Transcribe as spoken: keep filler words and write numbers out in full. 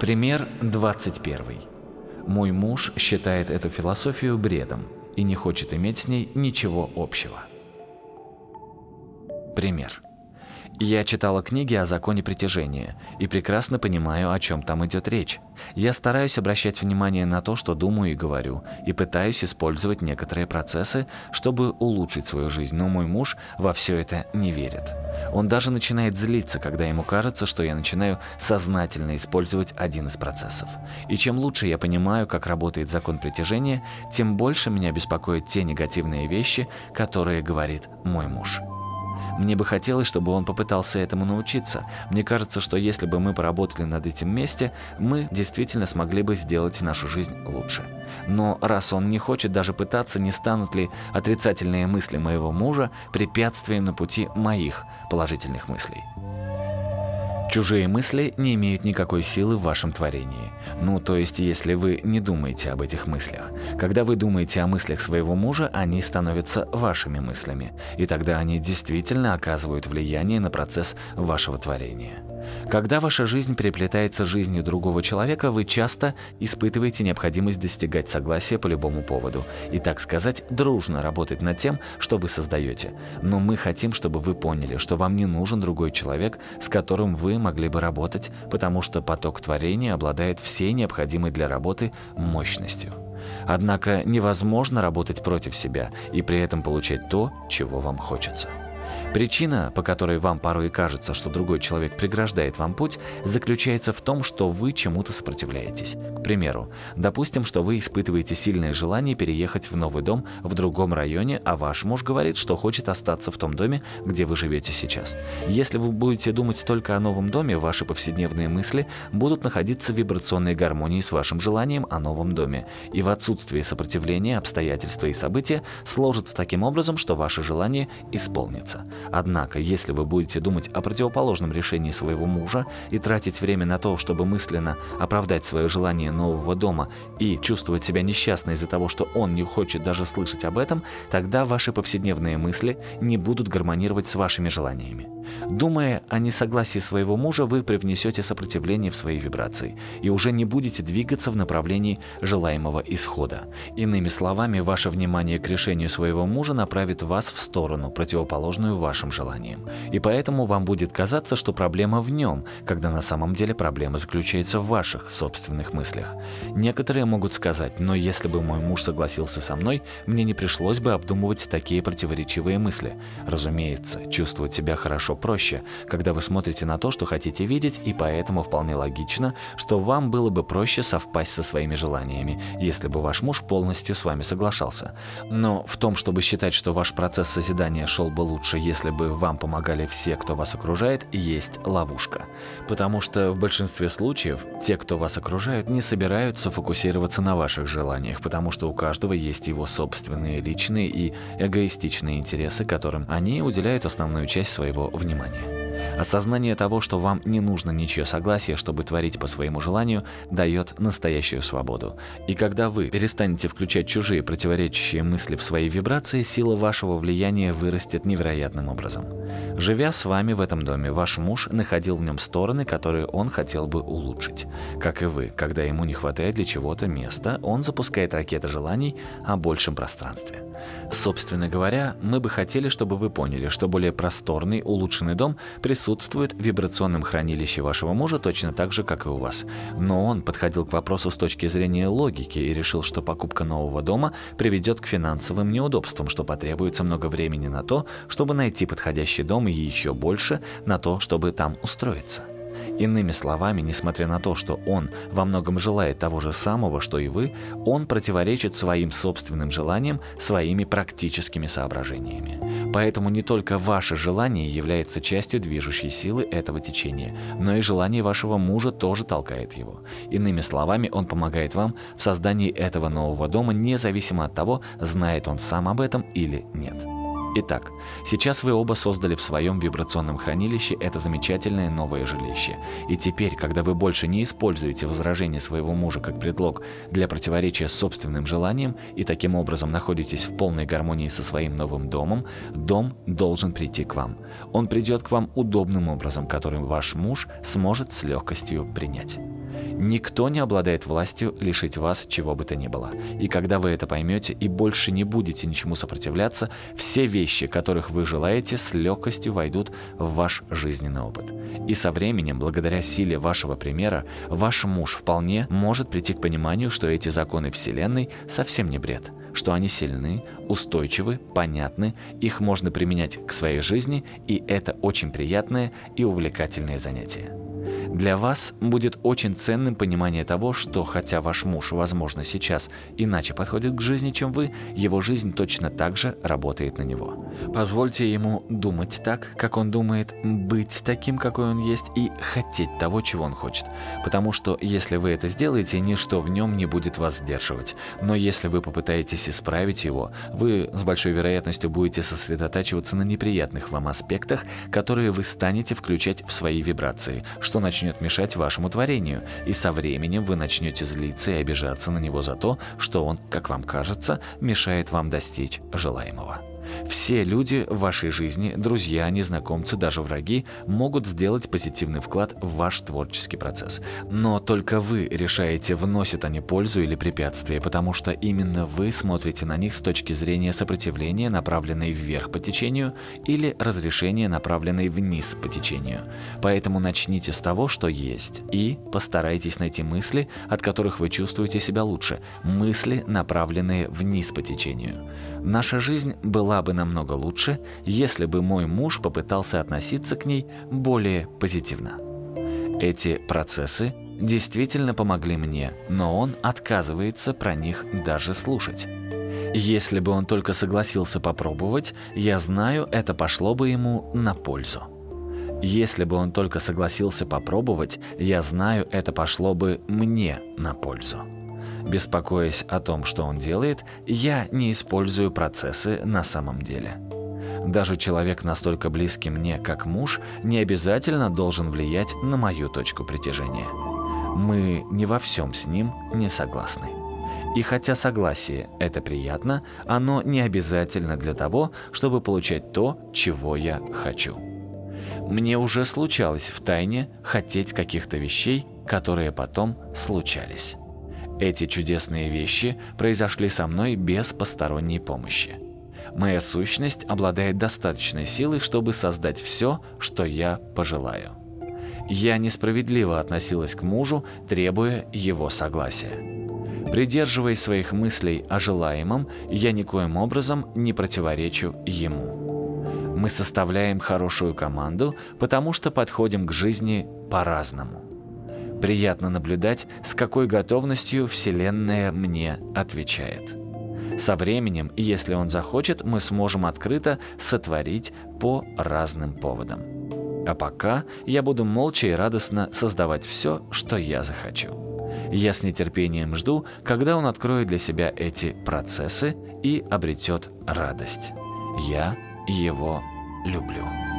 Пример двадцать первый. Мой муж считает эту философию бредом и не хочет иметь с ней ничего общего. Пример. Я читала книги о законе притяжения и прекрасно понимаю, о чем там идет речь. Я стараюсь обращать внимание на то, что думаю и говорю, и пытаюсь использовать некоторые процессы, чтобы улучшить свою жизнь, но мой муж во все это не верит. Он даже начинает злиться, когда ему кажется, что я начинаю сознательно использовать один из процессов. И чем лучше я понимаю, как работает закон притяжения, тем больше меня беспокоят те негативные вещи, которые говорит мой муж. Мне бы хотелось, чтобы он попытался этому научиться. Мне кажется, что если бы мы поработали над этим вместе, мы действительно смогли бы сделать нашу жизнь лучше. Но раз он не хочет даже пытаться, не станут ли отрицательные мысли моего мужа препятствием на пути моих положительных мыслей? Чужие мысли не имеют никакой силы в вашем творении. Ну, то есть, если вы не думаете об этих мыслях. Когда вы думаете о мыслях своего мужа, они становятся вашими мыслями. И тогда они действительно оказывают влияние на процесс вашего творения. Когда ваша жизнь переплетается с жизнью другого человека, вы часто испытываете необходимость достигать согласия по любому поводу и, так сказать, дружно работать над тем, что вы создаете. Но мы хотим, чтобы вы поняли, что вам не нужен другой человек, с которым вы могли бы работать, потому что поток творения обладает всей необходимой для работы мощностью. Однако невозможно работать против себя и при этом получать то, чего вам хочется. Причина, по которой вам порой кажется, что другой человек преграждает вам путь, заключается в том, что вы чему-то сопротивляетесь. К примеру, допустим, что вы испытываете сильное желание переехать в новый дом в другом районе, а ваш муж говорит, что хочет остаться в том доме, где вы живете сейчас. Если вы будете думать только о новом доме, ваши повседневные мысли будут находиться в вибрационной гармонии с вашим желанием о новом доме, и в отсутствии сопротивления обстоятельства и события сложатся таким образом, что ваше желание исполнится. Однако, если вы будете думать о противоположном решении своего мужа и тратить время на то, чтобы мысленно оправдать свое желание нового дома и чувствовать себя несчастной из-за того, что он не хочет даже слышать об этом, тогда ваши повседневные мысли не будут гармонировать с вашими желаниями. Думая о несогласии своего мужа, вы привнесете сопротивление в свои вибрации и уже не будете двигаться в направлении желаемого исхода. Иными словами, ваше внимание к решению своего мужа направит вас в сторону, противоположную вашим желаниям. И поэтому вам будет казаться, что проблема в нем, когда на самом деле проблема заключается в ваших собственных мыслях. Некоторые могут сказать: но если бы мой муж согласился со мной, мне не пришлось бы обдумывать такие противоречивые мысли. Разумеется, чувствовать себя хорошо проще, когда вы смотрите на то, что хотите видеть, и поэтому вполне логично, что вам было бы проще совпасть со своими желаниями, если бы ваш муж полностью с вами соглашался. Но в том, чтобы считать, что ваш процесс созидания шел бы лучше, если бы вам помогали все, кто вас окружает, есть ловушка. Потому что в большинстве случаев те, кто вас окружают, не собираются фокусироваться на ваших желаниях, потому что у каждого есть его собственные личные и эгоистичные интересы, которым они уделяют основную часть своего внимания. Осознание того, что вам не нужно ничье согласие, чтобы творить по своему желанию, дает настоящую свободу. И когда вы перестанете включать чужие противоречащие мысли в свои вибрации, сила вашего влияния вырастет невероятным образом. Живя с вами в этом доме, ваш муж находил в нем стороны, которые он хотел бы улучшить. Как и вы, когда ему не хватает для чего-то места, он запускает ракеты желаний о большем пространстве. Собственно говоря, мы бы хотели, чтобы вы поняли, что более просторный, улучшенный дом присутствует в вибрационном хранилище вашего мужа точно так же, как и у вас. Но он подходил к вопросу с точки зрения логики и решил, что покупка нового дома приведет к финансовым неудобствам, что потребуется много времени на то, чтобы найти подходящий дом, и еще больше на то, чтобы там устроиться. Иными словами, несмотря на то, что он во многом желает того же самого, что и вы, он противоречит своим собственным желаниям своими практическими соображениями. Поэтому не только ваше желание является частью движущей силы этого течения, но и желание вашего мужа тоже толкает его. Иными словами, он помогает вам в создании этого нового дома, независимо от того, знает он сам об этом или нет. Итак, сейчас вы оба создали в своем вибрационном хранилище это замечательное новое жилище. И теперь, когда вы больше не используете возражение своего мужа как предлог для противоречия с собственным желанием и таким образом находитесь в полной гармонии со своим новым домом, дом должен прийти к вам. Он придет к вам удобным образом, который ваш муж сможет с легкостью принять. Никто не обладает властью лишить вас чего бы то ни было. И когда вы это поймете и больше не будете ничему сопротивляться, все вещи, которых вы желаете, с легкостью войдут в ваш жизненный опыт. И со временем, благодаря силе вашего примера, ваш муж вполне может прийти к пониманию, что эти законы Вселенной совсем не бред, что они сильны, устойчивы, понятны, их можно применять к своей жизни, и это очень приятное и увлекательное занятие. Для вас будет очень ценным понимание того, что хотя ваш муж, возможно, сейчас иначе подходит к жизни, чем вы, его жизнь точно так же работает на него. Позвольте ему думать так, как он думает, быть таким, какой он есть, и хотеть того, чего он хочет. Потому что если вы это сделаете, ничто в нем не будет вас сдерживать. Но если вы попытаетесь исправить его, вы с большой вероятностью будете сосредотачиваться на неприятных вам аспектах, которые вы станете включать в свои вибрации, что начнет мешать вашему творению, и со временем вы начнете злиться и обижаться на него за то, что он, как вам кажется, мешает вам достичь желаемого. Все люди в вашей жизни, друзья, незнакомцы, даже враги, могут сделать позитивный вклад в ваш творческий процесс. Но только вы решаете, вносят они пользу или препятствие, потому что именно вы смотрите на них с точки зрения сопротивления, направленной вверх по течению, или разрешения, направленной вниз по течению. Поэтому начните с того, что есть, и постарайтесь найти мысли, от которых вы чувствуете себя лучше, мысли, направленные вниз по течению. Наша жизнь была бы намного лучше, если бы мой муж попытался относиться к ней более позитивно. Эти процессы действительно помогли мне, но он отказывается про них даже слушать. Если бы он только согласился попробовать, я знаю, это пошло бы ему на пользу. Если бы он только согласился попробовать, я знаю, это пошло бы мне на пользу. Беспокоясь о том, что он делает, я не использую процессы на самом деле. Даже человек настолько близкий мне, как муж, не обязательно должен влиять на мою точку притяжения. Мы не во всем с ним не согласны. И хотя согласие – это приятно, оно не обязательно для того, чтобы получать то, чего я хочу. Мне уже случалось втайне хотеть каких-то вещей, которые потом случались. Эти чудесные вещи произошли со мной без посторонней помощи. Моя сущность обладает достаточной силой, чтобы создать все, что я пожелаю. Я несправедливо относилась к мужу, требуя его согласия. Придерживаясь своих мыслей о желаемом, я никоим образом не противоречу ему. Мы составляем хорошую команду, потому что подходим к жизни по-разному. Приятно наблюдать, с какой готовностью Вселенная мне отвечает. Со временем, если он захочет, мы сможем открыто сотворить по разным поводам. А пока я буду молча и радостно создавать все, что я захочу. Я с нетерпением жду, когда он откроет для себя эти процессы и обретет радость. Я его люблю.